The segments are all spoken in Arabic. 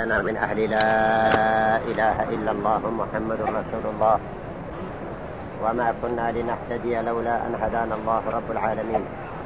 واجعلنا من أهل لا إله إلا الله محمد رسول الله. وما كنا لنهتدي لولا أن هدانا الله رب العالمين.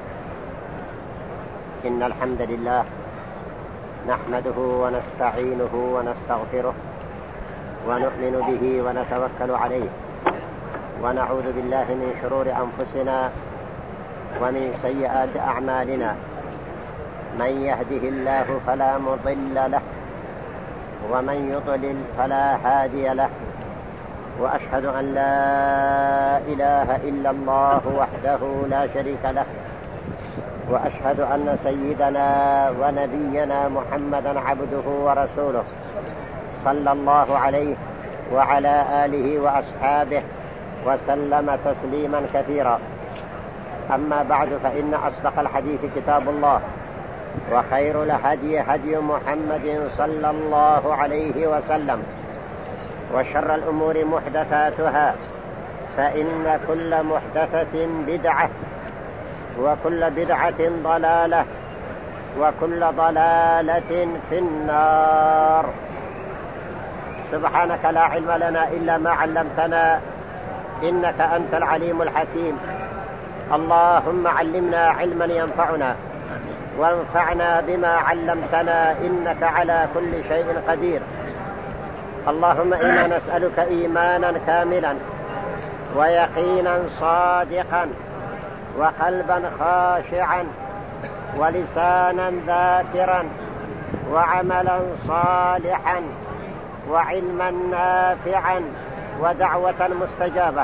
إن الحمد لله نحمده ونستعينه ونستغفره ونؤمن به ونتوكل عليه، ونعوذ بالله من شرور أنفسنا ومن سيئات أعمالنا. من يهده الله فلا مضل له ومن يضلل فلا هادي له، وأشهد أن لا إله إلا الله وحده لا شريك له، وأشهد أن سيدنا ونبينا محمدا عبده ورسوله صلى الله عليه وعلى آله وأصحابه وسلم تسليما كثيرا. أما بعد، فإن أصدق الحديث كتاب الله، وخير الهدي هدي محمد صلى الله عليه وسلم، وشر الأمور محدثاتها، فإن كل محدثة بدعة، وكل بدعة ضلالة، وكل ضلالة في النار. سبحانك لا علم لنا إلا ما علمتنا، إنك أنت العليم الحكيم. اللهم علمنا علما ينفعنا، وانفعنا بما علمتنا، إنك على كل شيء قدير. اللهم إنا نسألك إيمانا كاملا، ويقينا صادقا، وقلبا خاشعا، ولسانا ذاكرا، وعملا صالحا، وعلما نافعا، ودعوة مستجابة.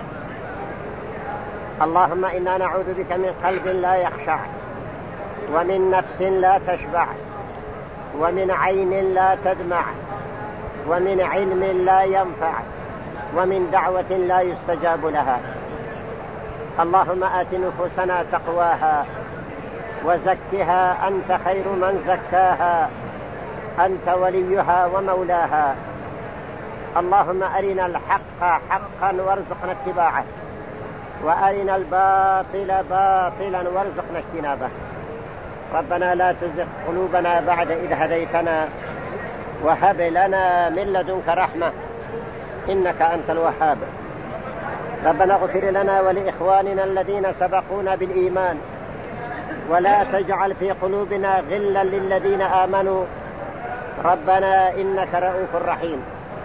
اللهم إنا نعوذ بك من قلب لا يخشع، ومن نفس لا تشبع، ومن عين لا تدمع، ومن علم لا ينفع، ومن دعوة لا يستجاب لها. اللهم آت نفوسنا تقواها، وزكها أنت خير من زكاها، أنت وليها ومولاها. اللهم أرنا الحق حقا وارزقنا اتباعه، وأرنا الباطل باطلا وارزقنا اجتنابه. ربنا لا تزغ قلوبنا بعد إذ هديتنا، وهب لنا من لدنك رحمة، إنك أنت الوهاب. ربنا اغفر لنا ولإخواننا الذين سبقونا بالإيمان، ولا تجعل في قلوبنا غلا للذين آمنوا، ربنا إنك رؤوف رحيم.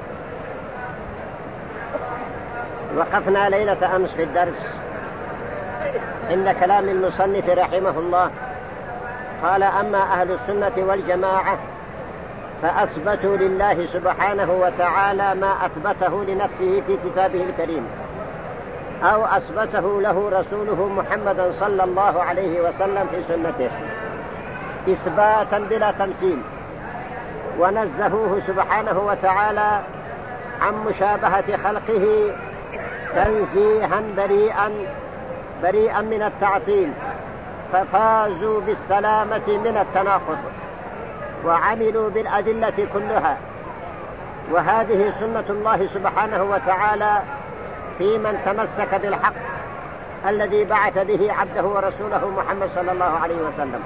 وقفنا ليلة أمس في الدرس عند كلام المصنف رحمه الله. قال: أما أهل السنة والجماعة فأثبتوا لله سبحانه وتعالى ما أثبته لنفسه في كتابه الكريم، أو أثبته له رسوله محمد صلى الله عليه وسلم في سنته، إثباتا بلا تمثيل، ونزهوه سبحانه وتعالى عن مشابهة خلقه تنزيها بريئا من التعطيل، ففازوا بالسلامة من التناقض، وعملوا بالأدلة كلها. وهذه سنة الله سبحانه وتعالى في من تمسك بالحق الذي بعث به عبده ورسوله محمد صلى الله عليه وسلم،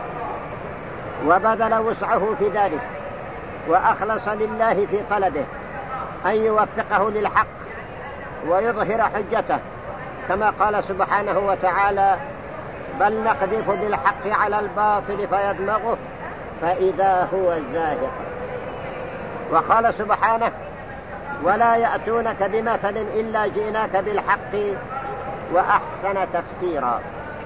وبذل وسعه في ذلك، وأخلص لله في طلبه أن يوفقه للحق ويظهر حجته، كما قال سبحانه وتعالى: بل نقذف بالحق على الباطل فيدمغه فإذا هو زاهق. وقال سبحانه: ولا يأتونك بمثل إلا جئناك بالحق وأحسن تفسيرا.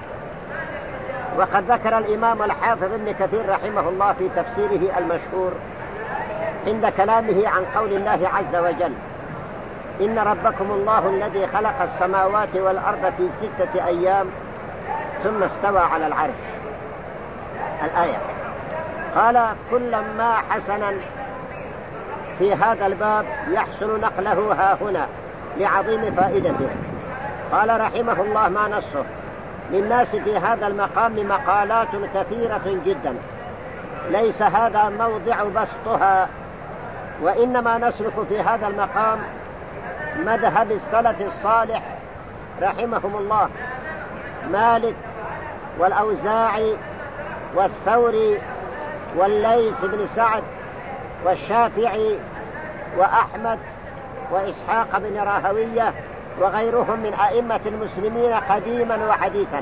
وقد ذكر الإمام الحافظ ابن كثير رحمه الله في تفسيره المشهور عند كلامه عن قول الله عز وجل: إن ربكم الله الذي خلق السماوات والأرض في 6 أيام ثم استوى على العرش. الآية. قال: كلما حسنا في هذا الباب يحسن نقله ها هنا لعظيم فائدته. قال رحمه الله: ما نصه للناس في هذا المقام مقالات كثيرة جدا، ليس هذا موضع بسطها، وإنما نسلك في هذا المقام مذهب السلف الصالح رحمهم الله، مالك والأوزاعي والثوري والليث بن سعد والشافعي وأحمد وإسحاق بن راهوية وغيرهم من أئمة المسلمين قديما وحديثا،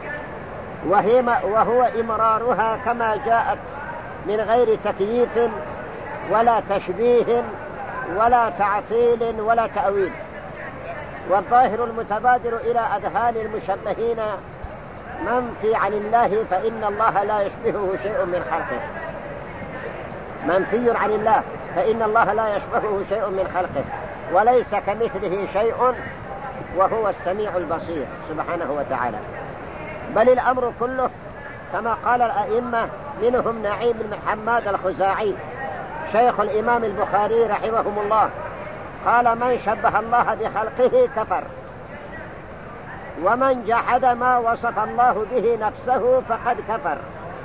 وهو إمرارها كما جاءت من غير تكييف ولا تشبيه ولا تعطيل ولا تأويل. والظاهر المتبادر إلى أذهان المشبهين منفي عن الله، فإن الله لا يشبهه شيء من خلقه. منفي عن الله، فإن الله لا يشبهه شيء من خلقه، وليس كمثله شيء وهو السميع البصير سبحانه وتعالى. بل الأمر كله كما قال الأئمة، منهم نعيم بن حماد الخزاعي شيخ الإمام البخاري رحمهم الله، قال: من شبه الله بخلقه كفر، ومن جحد ما وصف الله به نفسه فقد كفر.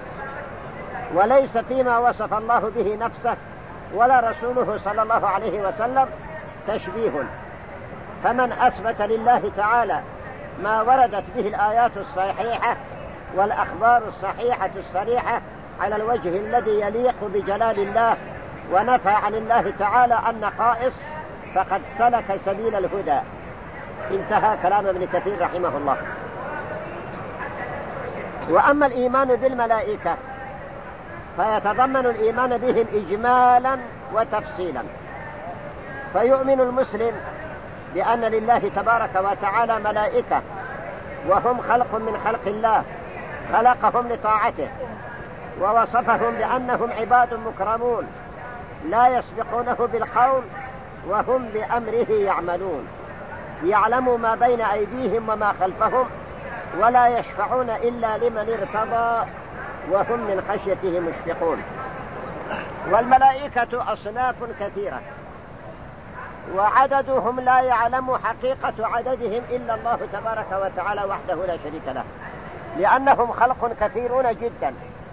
وليس فيما وصف الله به نفسه ولا رسوله صلى الله عليه وسلم تشبيه. فمن أثبت لله تعالى ما وردت به الآيات الصحيحة والأخبار الصحيحة الصريحة على الوجه الذي يليق بجلال الله، ونفى عن الله تعالى النقائص، فقد سلك سبيل الهدى. انتهى كلام ابن كثير رحمه الله. وأما الإيمان بالملائكة فيتضمن الإيمان بهم إجمالا وتفصيلا. فيؤمن المسلم بأن لله تبارك وتعالى ملائكة، وهم خلق من خلق الله، خلقهم لطاعته، ووصفهم بأنهم عباد مكرمون لا يسبقونه بالقول وهم بأمره يعملون، يعلموا ما بين أيديهم وما خلفهم، ولا يشفعون إلا لمن ارتضى، وهم من خشيته مشفقون. والملائكة أصناف كثيرة، وعددهم لا يعلم حقيقة عددهم إلا الله تبارك وتعالى وحده لا شريك له، لأنهم خلق كثيرون جدا.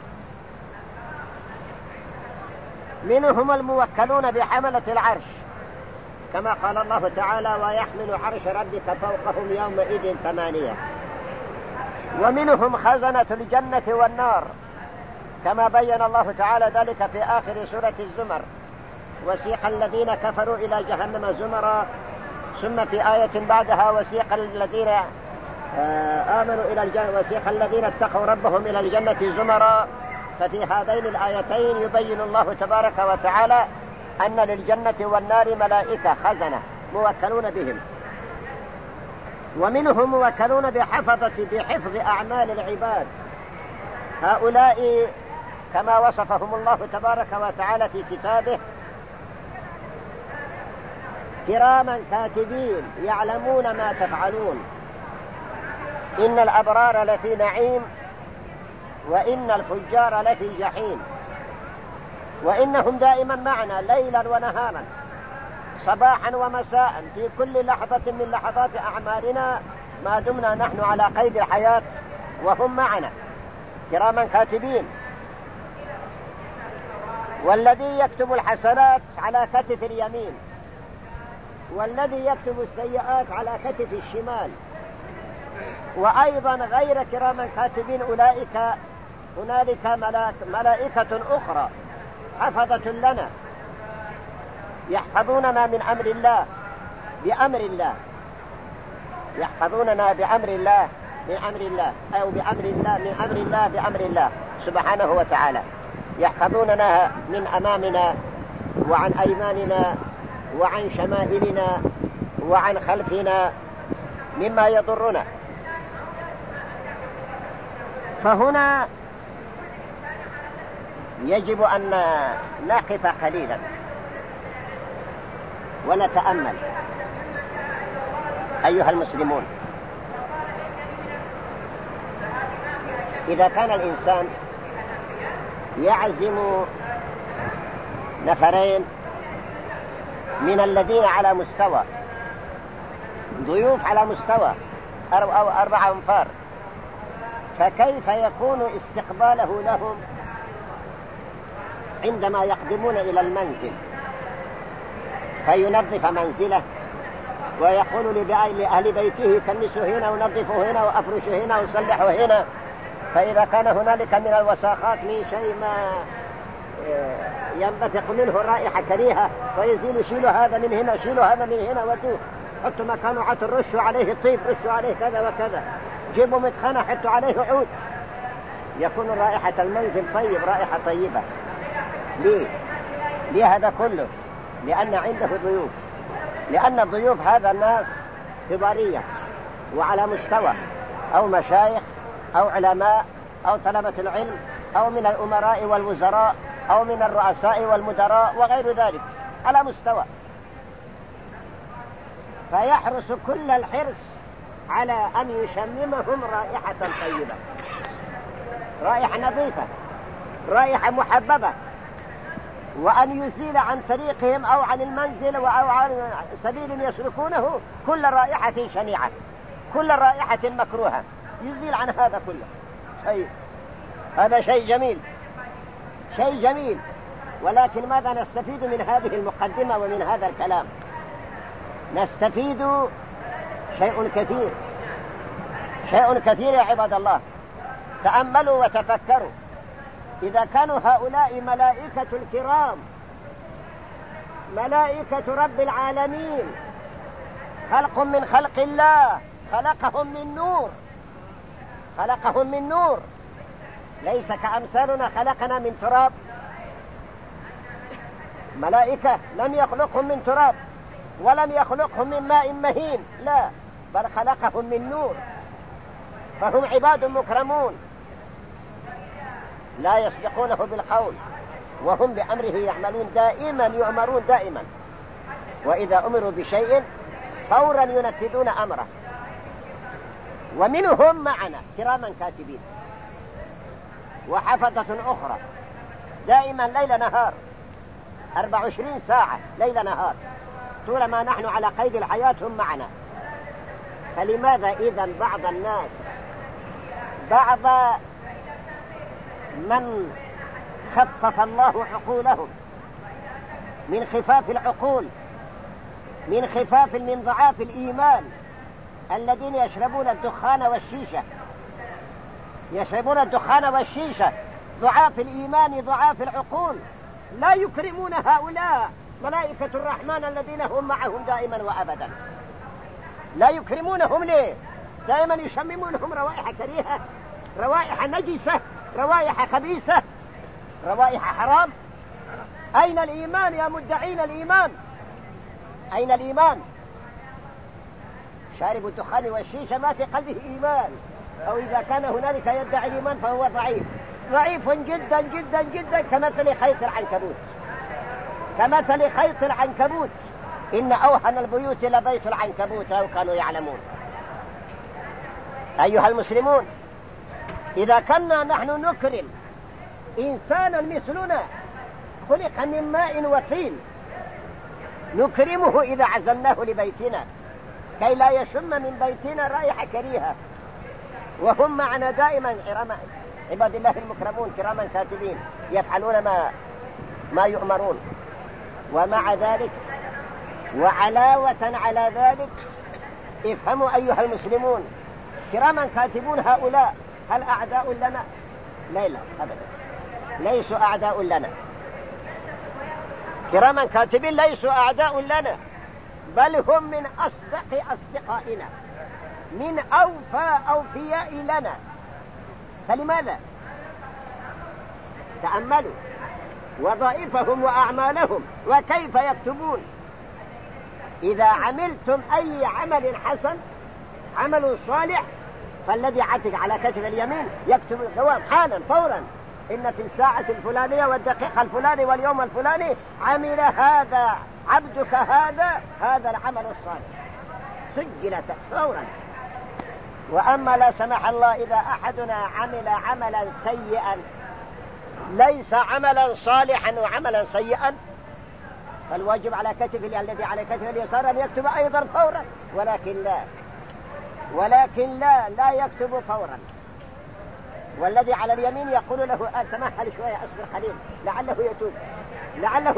منهم الموكلون بحملة العرش كما قال الله تعالى: ويحمل عرش ربك فوقهم يومئذ 8. ومنهم خزنة الجنة والنار كما بين الله تعالى ذلك في آخر سورة الزمر: وسيق الذين كفروا إلى جهنم زمرا، ثم في آية بعدها: وسيق الذين آمنوا إلى الجنة، وسيق الذين اتقوا ربهم إلى الجنة زمرا. ففي هذين الآيتين يبين الله تبارك وتعالى أن للجنة والنار ملائكة خزنة موكلون بهم. ومنهم موكلون بحفظ أعمال العباد، هؤلاء كما وصفهم الله تبارك وتعالى في كتابه: كراما كاتبين يعلمون ما تفعلون، إن الأبرار لفي نعيم وإن الفجار لفي جحيم. وإنهم دائما معنا ليلا ونهارا، صباحا ومساء، في كل لحظة من لحظات أعمارنا ما دمنا نحن على قيد الحياة وهم معنا كراما كاتبين. والذي يكتب الحسنات على كتف اليمين، والذي يكتب السيئات على كتف الشمال. وأيضا غير كراما كاتبين أولئك هنالك ملائكة أخرى حفظة لنا يحفظوننا من أمر الله بأمر الله، يحفظوننا بأمر الله من أمر الله، أو بأمر الله من أمر الله بأمر الله سبحانه وتعالى، يحفظوننا من أمامنا وعن أيماننا وعن شمائلنا وعن خلفنا مما يضرنا. فهنا يجب أن نقف قليلا ونتأمل أيها المسلمون. إذا كان الإنسان يعزم نفرين من الذين على مستوى ضيوف على مستوى أو 4 أنفار، فكيف يكون استقباله لهم عندما يقدمون إلى المنزل؟ فينظف منزله ويقول لأهل بيته: كنسوا هنا ونظفوا هنا وأفرشوا هنا وصلحوا هنا. فإذا كان هنالك من الوساخات من شيء ينبثق منه رائحة كريهة، ويزيل شيلوا هذا من هنا، شيلوا هذا من هنا، ودوه حطوا مكانه عطر، رشوا عليه طيب، رشوا عليه كذا وكذا، جيبوا مدخنة حطوا عليه عود، يكون رائحة المنزل طيب، رائحة طيبة. ليه هذا كله؟ لأن عنده ضيوف، لأن الضيوف هذا الناس كبارية وعلى مستوى، أو مشايخ أو علماء أو طلبة العلم أو من الأمراء والوزراء أو من الرؤساء والمدراء وغير ذلك على مستوى، فيحرص كل الحرص على أن يشممهم رائحة طيبة، رائحة نظيفة، رائحة محببة، وأن يزيل عن طريقهم أو عن المنزل أو عن سبيل يسلكونه كل رائحة شنيعة، كل رائحة مكروهة، يزيل عن هذا كله. هذا شيء جميل، شيء جميل. ولكن ماذا نستفيد من هذه المقدمة ومن هذا الكلام؟ نستفيد شيء كثير، شيء كثير يا عباد الله. تأملوا وتفكروا، إذا كانوا هؤلاء ملائكة الكرام، ملائكة رب العالمين، خلق من خلق الله، خلقهم من نور، خلقهم من نور، ليس كأمثالنا خلقنا من تراب. ملائكة لم يخلقهم من تراب ولم يخلقهم من ماء مهين، لا، بل خلقهم من نور، فهم عباد مكرمون لا يسبقونه بالقول وهم بأمره يعملون، دائما يؤمرون دائما، وإذا أمروا بشيء فورا ينفذون أمره. ومنهم معنا كراما كاتبين وحفظة أخرى دائما ليل نهار، 24 ساعة ليل نهار، طولما نحن على قيد الحياة هم معنا. فلماذا إذن بعض الناس، بعض من خفف الله عقولهم من خفاف العقول، من خفاف من ضعاف الإيمان، الذين يشربون الدخان والشيشة، يشربون الدخان والشيشة، ضعاف الإيمان ضعاف العقول، لا يكرمون هؤلاء ملائكة الرحمن الذين هم معهم دائما وأبدا، لا يكرمونهم. ليه؟ دائما يشممونهم روائح كريهة، روائح نجسة، روائح خبيثة، روائح حرام. أين الإيمان يا مدعين الإيمان؟ أين الإيمان؟ شارب الدخان والشيشة ما في قلبه إيمان، أو إذا كان هنالك يدعي الإيمان فهو ضعيف، ضعيف جدا جدا جدا، كمثل خيط العنكبوت، كمثل خيط العنكبوت. إن أوهن البيوت لبيت العنكبوت أو كانوا يعلمون. أيها المسلمون، إذا كنا نحن نكرم إنسانا مثلنا خلق من ماء وطين، نكرمه إذا عزمناه لبيتنا كي لا يشم من بيتنا رائحة كريهة، وهم معنا دائما عباد الله المكرمون كراما كاتبين يفعلون ما يؤمرون. ومع ذلك وعلاوة على ذلك افهموا أيها المسلمون، كراما كاتبون هؤلاء هل أعداء لنا؟ لا أبدا، ليسوا أعداء لنا. كراما كاتبين ليسوا أعداء لنا، بل هم من أصدق أصدقائنا، من أوفياء لنا. فلماذا؟ تأملوا وظائفهم وأعمالهم وكيف يكتبون. إذا عملتم أي عمل حسن، عمل صالح، فالذي عتق على كتف اليمين يكتب الثواب حالا فورا، إن في الساعة الفلانية والدقيقة الفلاني واليوم الفلاني عمل هذا عبدك هذا العمل الصالح، سجلت فورا. وأما لا سمح الله إذا أحدنا عمل عملا سيئا، ليس عملا صالحا وعملا سيئا، فالواجب على كتف الذي على كتف اليسار أن يكتب أيضا فورا، ولكن لا يكتب فورا. والذي على اليمين يقول له تمهل شوية، أصبر قليل لعله يتوب، لعله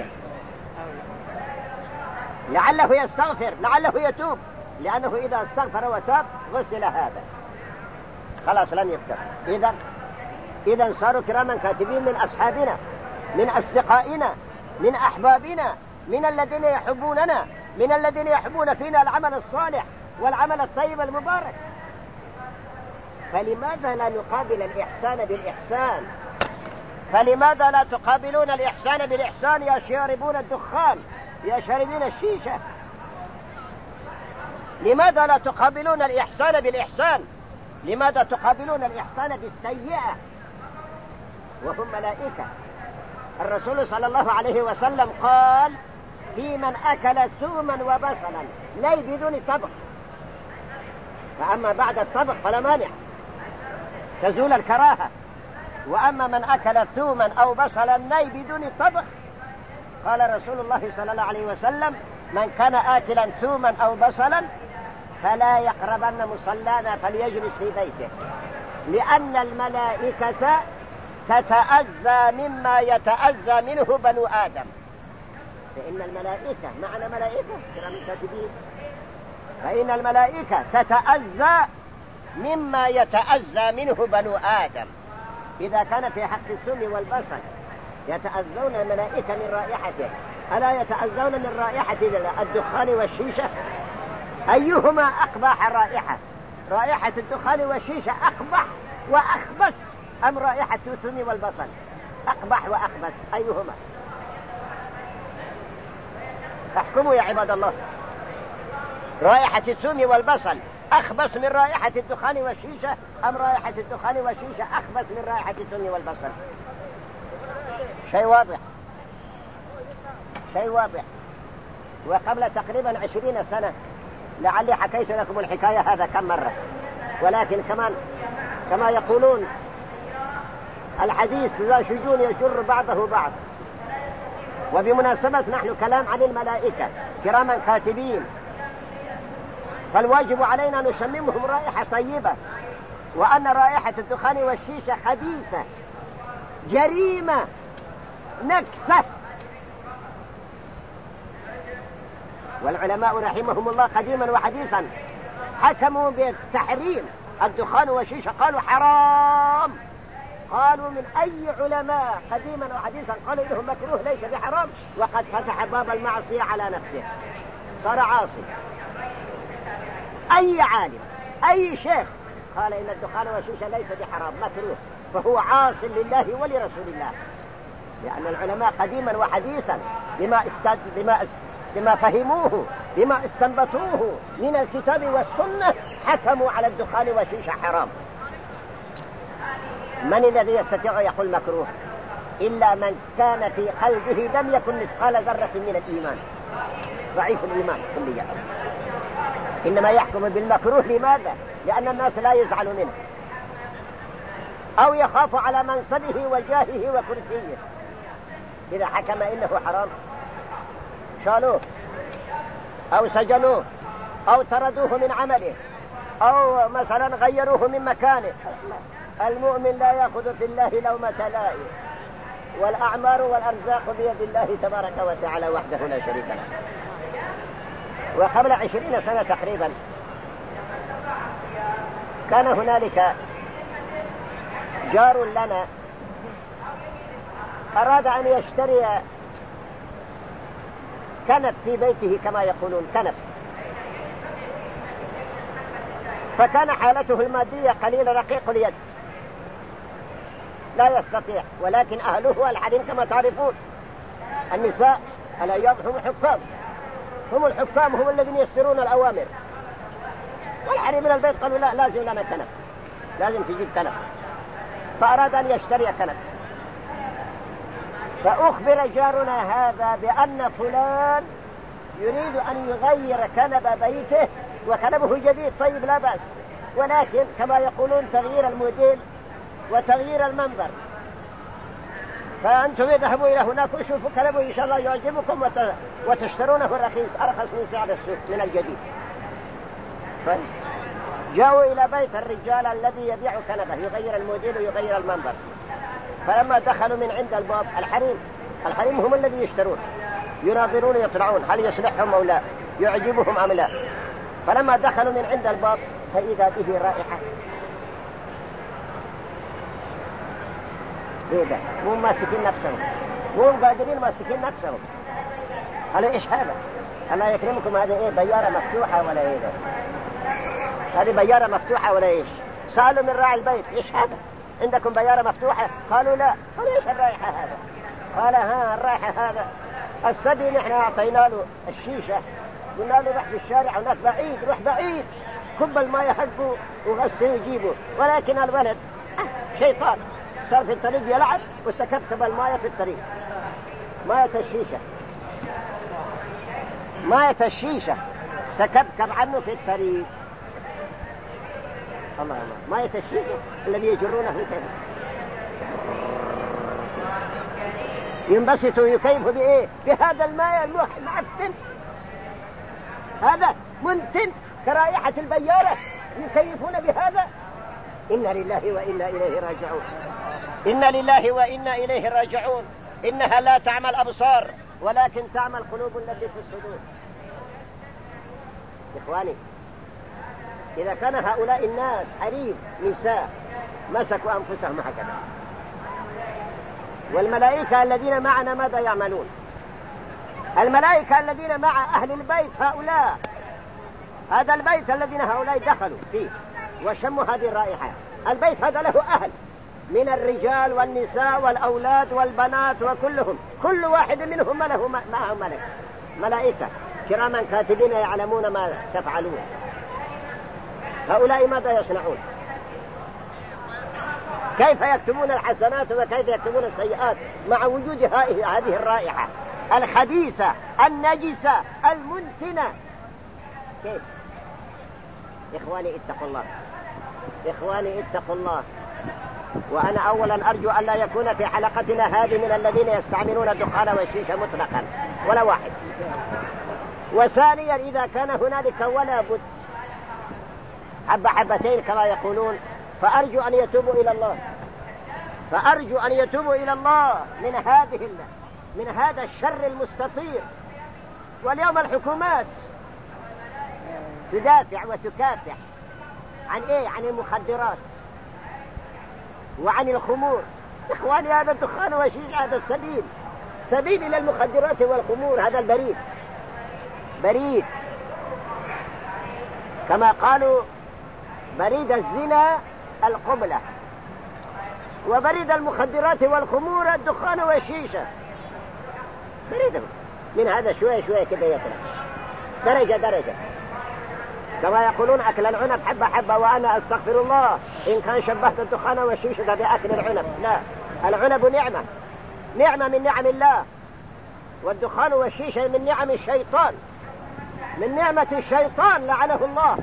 يستغفر، لعله يتوب، لأنه إذا استغفر وتاب غسل هذا خلاص لن يفتح. إذن صاروا كراما كاتبين من أصحابنا من أصدقائنا، من أحبابنا، من الذين يحبوننا، من الذين يحبون فينا العمل الصالح والعمل الطيب المبارك. فلماذا لا نقابل الإحسان بالإحسان؟ فلماذا لا تقابلون الإحسان بالإحسان يا شاربون الدخان، يا شاربين الشيشة؟ لماذا لا تقابلون الإحسان بالإحسان؟ لماذا تقابلون الإحسان بالسيئة وهم ملائكة؟ الرسول صلى الله عليه وسلم قال في من أكل ثوما وبصلا ني بدون طبخ، فأما بعد الطبخ فلا مانع تزول الكراهة، وأما من أكل ثوما أو بصلا ني بدون طبخ قال رسول الله صلى الله عليه وسلم من كان آكلا ثوما أو بصلا فلا يقربن مصلانا فليجلس في بيته، لأن الملائكة تتأذى مما يتأذى منه بنو آدم. فإن الملائكة معنا ملائكة كرام كاتبين، فإن الملائكة تتأذى مما يتأذى منه بنو آدم. إذا كان في حق الثوم والبصل يتأذون الملائكة من رائحته، ألا يتأذون من رائحة الدخان والشيشة؟ أيهما أقبح رائحة؟ رائحة الدخان والشيشة أقبح وأخبث أم رائحة الثوم والبصل؟ أقبح وأخبث، أيهما؟ احكموا يا عباد الله. رائحة الثوم والبصل أخبث من رائحة الدخان والشيشة أم رائحة الدخان والشيشة أخبث من رائحة الثوم والبصل؟ شيء واضح، شيء واضح. وقبل تقريبا 20 سنة لعلي حكيت لكم الحكاية هذا كم مرة، ولكن كما يقولون الحديث لا شجون يجر بعضه بعض. وبمناسبة نحن كلام عن الملائكة كراما كاتبين، فالواجب علينا نشممهم رائحة طيبة، وأن رائحة الدخان والشيشة خبيثة، جريمة، نكسة. والعلماء رحمهم الله قديما وحديثا حكموا بتحريم الدخان والشيشة، قالوا حرام. قالوا من أي علماء قديما وحديثا قالوا إنه مكروه ليس بحرام، وقد فتح باب المعصية على نفسه، صار عاصي. أي عالم، أي شيخ قال إن الدخان والشيشة ليس بحرام مكروه فهو عاص لله ولرسول الله، لأن العلماء قديما وحديثا بما فهموه، بما استنبطوه من الكتاب والسنة حكموا على الدخان والشيشة حرام. من الذي يستطيع يقول مكروه؟ إلا من كان في قلبه لم يكن مثقال ذرة من الإيمان، ضعيف الإيمان كليا. إنما يحكم بالمكروه. لماذا؟ لأن الناس لا يزعل منه، أو يخاف على منصبه وجاهه وكرسيه. إذا حكم إنه حرام شالوه أو سجنوه أو طردوه من عمله أو مثلا غيروه من مكانه. المؤمن لا يأخذ في الله لومة لائم، والأعمار والأرزاق بيد الله تبارك وتعالى وحده لا شريك له. وقبل 20 سنة تقريبا كان هنالك جار لنا أراد أن يشتري كنف في بيته كما يقولون كنف، فكان حالته المادية قليلة رقيق اليد لا يستطيع، ولكن أهله الحريم كما تعرفون النساء الأيام هم الحكام، هم الحكام هم الذين يصدرون الأوامر، والحريم من البيت قالوا لا لازم لنا كنف، لازم تجيب كنف. فأراد أن يشتري كنف، فأخبر جارنا هذا بأن فلان يريد أن يغير كنب بيته وكنبه جديد طيب لا بأس، ولكن كما يقولون تغيير الموديل وتغيير المنظر، فأنتم اذهبوا إلى هناك وشوفوا كنبه إن شاء الله يعجبكم وتشترونه رخيص أرخص من سعر السوق من الجديد. جاءوا إلى بيت الرجال الذي يبيع كنبه يغير الموديل ويغير المنظر، فلما دخلوا من عند الباب الحريم هم الذي يشترون يناظرون يطلعون هل يصلحهم أو لا، يعجبهم أم لا. فلما دخلوا من عند الباب فإذا به رائحة إيه ده؟ مو ماسكين نفسهم، مو قادرين ماسكين نفسهم. قالوا إيش هذا؟ الله يكرمكم، هذه إيه؟ بيارة مفتوحة ولا إيه ده؟ هذه بيارة مفتوحة ولا إيش؟ سألوا من راعي البيت إيش هذا؟ عندكم بيارة مفتوحة؟ قالوا لا. قالوا إيش الرائحة هذا؟ قال ها الرائحة هذا السبي نحن أعطينا له الشيشة، قلنا له روح في الشارع هناك بعيد، روح بعيد كب الماء حقه وغسل يجيبه، ولكن الولد شيطان صار في الطريق يلعب واستكبكب الماء في الطريق. ماء الشيشة، ماء الشيشة تكبكب عنه في الطريق. الله الله، ماء الشيشة الذي يجرونه في الطريق ينبسط ويكيف بإيه؟ بهذا الماء المعفن، هذا منتن كرائحة البيارة يكيفون بهذا. إنا لله وإنا إليه راجعون، إنا لله وإنا إليه راجعون. إنها لا تعمى الأبصار ولكن تعمى القلوب التي في الصدور. إخواني، إذا كان هؤلاء الناس حريم نساء مسكوا أنفسهم هكذا، والملائكة الذين معنا ماذا يعملون؟ الملائكة الذين مع أهل البيت هؤلاء، هذا البيت الذين هؤلاء دخلوا فيه وشموا هذه الرائحة، البيت هذا له أهل من الرجال والنساء والأولاد والبنات وكلهم، كل واحد منهم له معه ملك، ملائكة كراما كاتبين يعلمون ما تفعلون. هؤلاء ماذا يصنعون؟ كيف يكتبون الحسنات وكيف يكتبون السيئات مع وجود هذه الرائحة الخبيثة النجسة المنتنة؟ كيف؟ إخواني اتقوا الله، إخواني اتقوا الله. وأنا أولا أرجو أن لا يكون في حلقتنا هذه من الذين يستعملون الدخان والشيشة مطلقا ولا واحد. وثانيا إذا كان هنالك ولا بد حبة حبتين كما يقولون، فأرجو أن يتوبوا إلى الله، فأرجو أن يتوبوا إلى الله من هذا الشر المستطير. واليوم الحكومات تدافع وتكافح عن إيه؟ عن المخدرات وعن الخمور. إخواني هذا الدخان والشيشة هذا سبيل إلى المخدرات والخمور، هذا البريد، بريد كما قالوا بريد الزنا القبلة، وبريد المخدرات والخمور الدخان والشيشة. بريدهم من هذا شوية شوية كده يطلع درجة درجة، كما يقولون أكل العنب حبة حبة. وأنا أستغفر الله إن كان شبهت الدخان والشيشة بأكل العنب، لا، العنب نعمة، نعمة من نعم الله، والدخان والشيشة من نعم الشيطان، من نعمة الشيطان لعنه الله.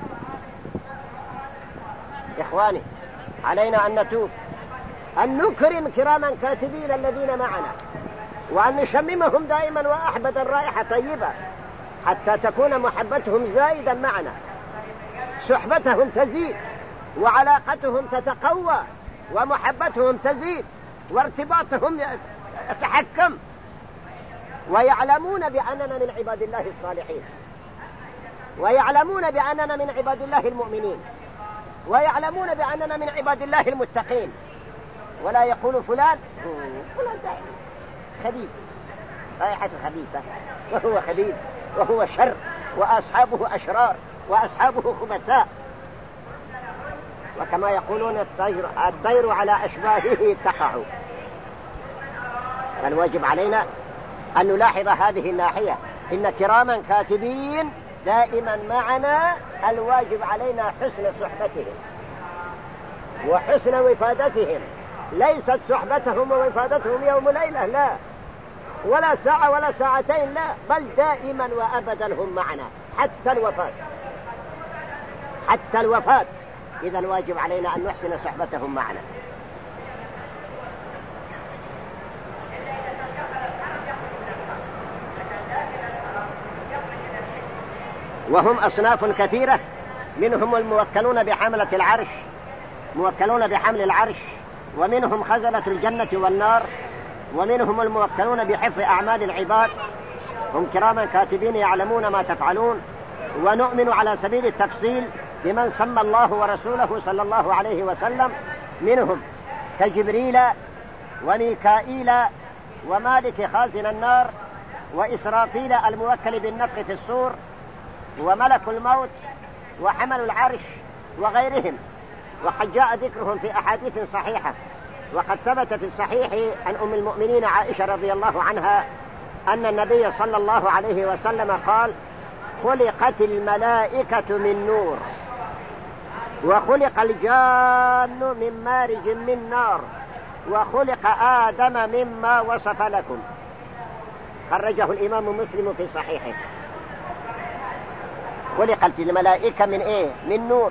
إخواني علينا أن نتوب، أن نكرم كراما كاتبين الذين معنا، وأن نشممهم دائما وأحبذ الرائحة طيبة حتى تكون محبتهم زائدا معنا، صحبتهم تزيد وعلاقتهم تتقوى ومحبتهم تزيد وارتباطهم يتحكم، ويعلمون بأننا من عباد الله الصالحين، ويعلمون بأننا من عباد الله المؤمنين، ويعلمون بأننا من عباد الله المتقين. ولا يقول فلان دائما خبيث، رائحة خبيثة، وهو خبيث وهو شر وأصحابه أشرار وأصحابه خبثاء. وكما يقولون الطير على أشباهه تقع. فالواجب علينا أن نلاحظ هذه الناحية، إن كراما كاتبين دائما معنا، الواجب علينا حسن صحبتهم وحسن وفادتهم. ليست صحبتهم ووفادتهم يوم ليلة، لا، ولا ساعة ولا ساعتين، لا، بل دائما وأبدا هم معنا حتى الوفاة، حتى الوفاة. إذا الواجب علينا أن نحسن صحبتهم معنا. وهم أصناف كثيرة، منهم الموكلون بحملة العرش، موكلون بحمل العرش، ومنهم خزنة الجنة والنار، ومنهم الموكلون بحفظ أعمال العباد، هم كراما كاتبين يعلمون ما تفعلون. ونؤمن على سبيل التفصيل بمن سمى الله ورسوله صلى الله عليه وسلم، منهم كجبريل وميكائيل ومالك خازن النار وإسرافيل الموكل بالنفخ في الصور وملك الموت وحمل العرش وغيرهم، وقد جاء ذكرهم في أحاديث صحيحة. وقد ثبت في الصحيح عن أم المؤمنين عائشة رضي الله عنها أن النبي صلى الله عليه وسلم قال: خلقت الملائكة من نور، وخلق الجان من مارج من نار، وخلق آدم مما وصف لكم. خرجه الإمام مسلم في صحيحه. خلقت الملائكة من إيه؟ من نور،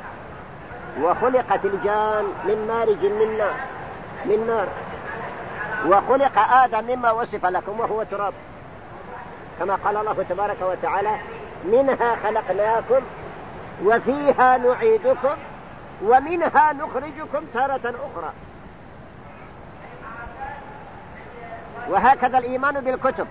وخلقت الجان من مارج من نار، وخلق آدم مما وصف لكم وهو تراب، كما قال الله تبارك وتعالى: منها خلقناكم وفيها نعيدكم ومنها نخرجكم تارة أخرى. وهكذا الإيمان بالكتب.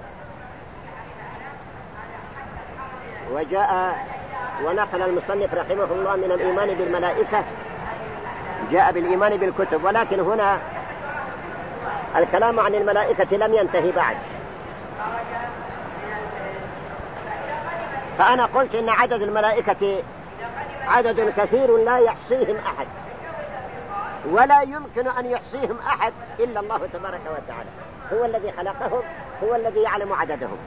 وجاء ونقل المصنف رحمه الله من الإيمان بالملائكة جاء بالإيمان بالكتب، ولكن هنا الكلام عن الملائكة لم ينتهي بعد. فأنا قلت إن عدد الملائكة عدد كثير لا يحصيهم أحد، ولا يمكن أن يحصيهم أحد إلا الله تبارك وتعالى، هو الذي خلقهم، هو الذي يعلم عددهم.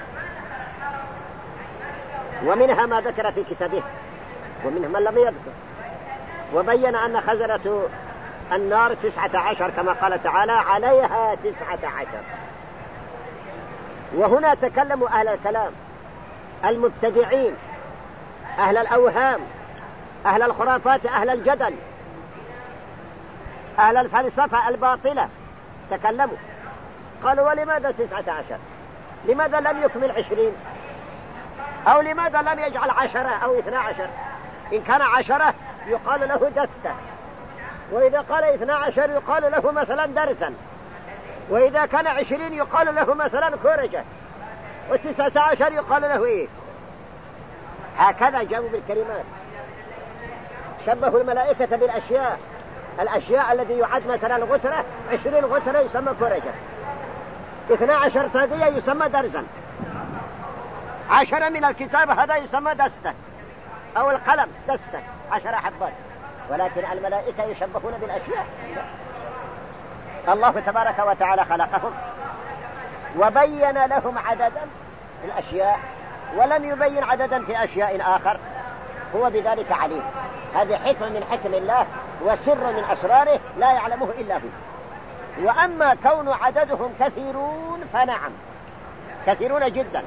ومنها ما ذكر في كتابه ومنها من لم يذكر، وبين أن خزنة النار 19 كما قال تعالى: عليها 19. وهنا تكلموا أهل الكلام المبتدعين، أهل الأوهام، أهل الخرافات، أهل الجدل، أهل الفلسفة الباطلة، تكلموا قالوا: ولماذا 19؟ لماذا لم يكمل 20؟ أو لماذا لم يجعل 10 أو 12؟ إن كان 10 يقال له دستة، وإذا قال 12 يقال له مثلا درسا، وإذا كان 20 يقال له مثلا كورجة، و19 يقال له إيه؟ هكذا جابوا بالكلمات. شبهوا الملائكة بالأشياء، الأشياء الذي يعد مثلا غترة 20 غترة يسمى كورجة، 12 تادية يسمى درزا، 10 من الكتاب هذا يسمى دستة، أو القلم دستة 10 حبات. ولكن الملائكة يشبهون بالأشياء. الله تبارك وتعالى خلقهم وبين لهم عددا في الأشياء، ولم يبين عددا في أشياء آخر، هو بذلك عليم. هذه حكمة من حكم الله وسر من أسراره لا يعلمه إلا هو. وأما كون عددهم كثيرون فنعم، كثيرون جدا.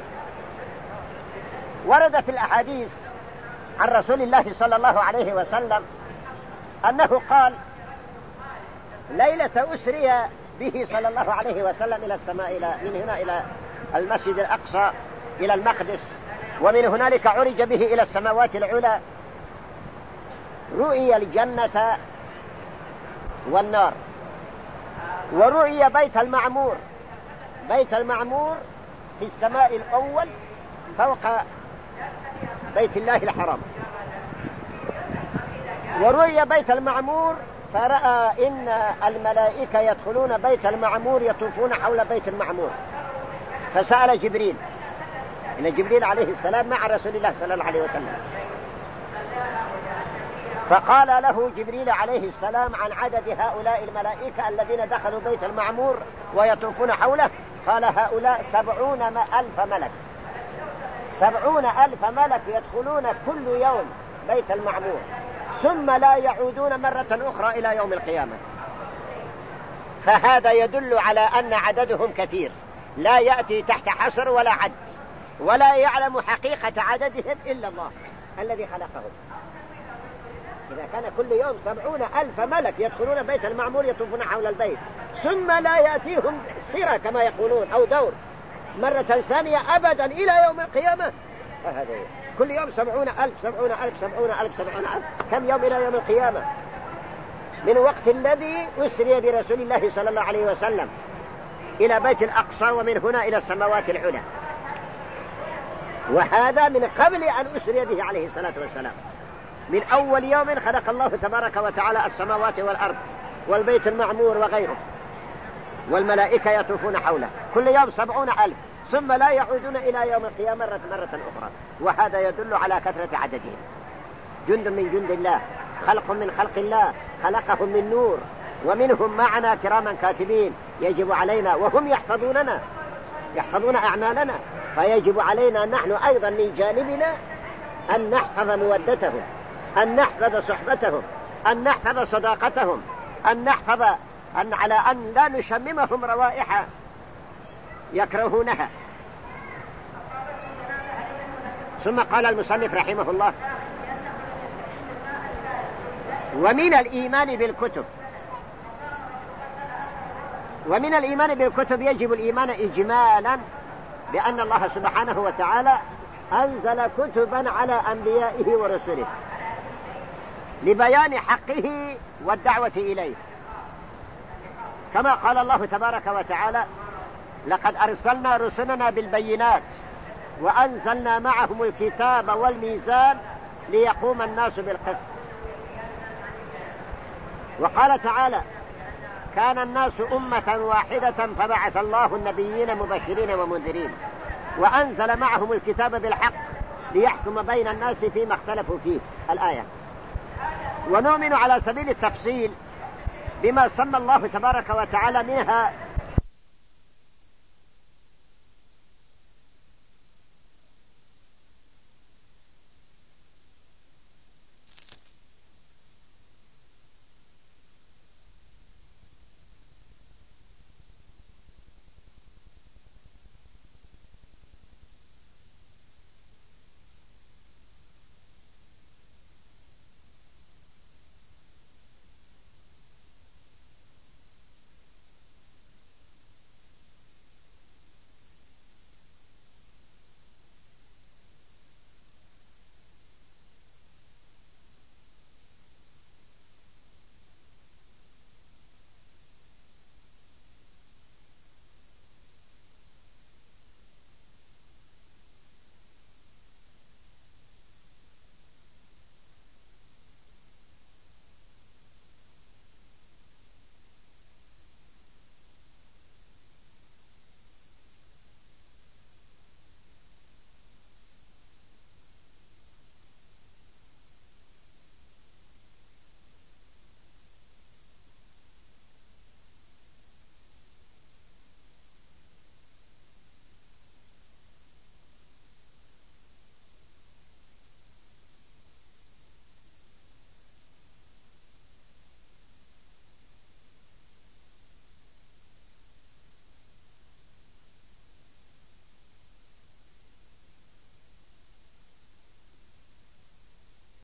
ورد في الأحاديث عن رسول الله صلى الله عليه وسلم أنه قال: ليلة أسري به صلى الله عليه وسلم إلى السماء، من هنا إلى المسجد الأقصى إلى المقدس، ومن هنالك عرج به إلى السماوات العلى، رؤي الجنة والنار، ورؤي بيت المعمور. بيت المعمور في السماء الأول فوق بيت الله الحرام، ورؤي بيت المعمور فرأى إن الملائكة يدخلون بيت المعمور يطوفون حول بيت المعمور، فسأل جبريل، إن جبريل عليه السلام مع رسول الله صلى الله عليه وسلم، فقال له جبريل عليه السلام عن عدد هؤلاء الملائكة الذين دخلوا بيت المعمور ويطوفون حوله، قال: هؤلاء 70,000 ملك، 70,000 ملك يدخلون كل يوم بيت المعمور، ثم لا يعودون مرة أخرى إلى يوم القيامة. فهذا يدل على أن عددهم كثير، لا يأتي تحت حصر ولا عد، ولا يعلم حقيقة عددهم إلا الله الذي خلقهم. إذا كان كل يوم 70,000 ملك يدخلون بيت المعمور يطوفون حول البيت، ثم لا يأتيهم سيرة كما يقولون أو دور مرة ثانية أبدا إلى يوم القيامة، فهذا كل يوم 70,000 70,000 70,000 70,000، كم يوم إلى يوم القيامة؟ من وقت الذي أسري برسول الله صلى الله عليه وسلم إلى بيت الأقصى، ومن هنا إلى السماوات العلى، وهذا من قبل أن أسري به عليه الصلاة والسلام. من أول يوم خلق الله تبارك وتعالى السماوات والأرض والبيت المعمور وغيره، والملائكة يطوفون حوله كل يوم 70,000 ثم لا يعودون إلى يوم القيامة مرة أخرى. وهذا يدل على كثرة عددهم. جند من جند الله، خلق من خلق الله، خلقهم من نور، ومنهم معنا كراما كاتبين. يجب علينا وهم يحفظوننا، يحفظون أعمالنا، فيجب علينا نحن أيضا من جانبنا أن نحفظ مودتهم، أن نحفظ صحبتهم، أن نحفظ صداقتهم، أن نحفظ على أن لا نشممهم روائح يكرهونها. ثم قال المصنف رحمه الله: ومن الإيمان بالكتب، ومن الإيمان بالكتب يجب الإيمان إجمالا بأن الله سبحانه وتعالى أنزل كتبا على أنبيائه ورسله لبيان حقه والدعوة إليه، كما قال الله تبارك وتعالى: لقد أرسلنا رسلنا بالبينات وأنزلنا معهم الكتاب والميزان ليقوم الناس بالقسط. وقال تعالى: كان الناس أمة واحدة فبعث الله النبيين مبشرين ومنذرين وأنزل معهم الكتاب بالحق ليحكم بين الناس فيما اختلفوا فيه. الآية. ونؤمن على سبيل التفصيل بما سمى الله تبارك وتعالى منها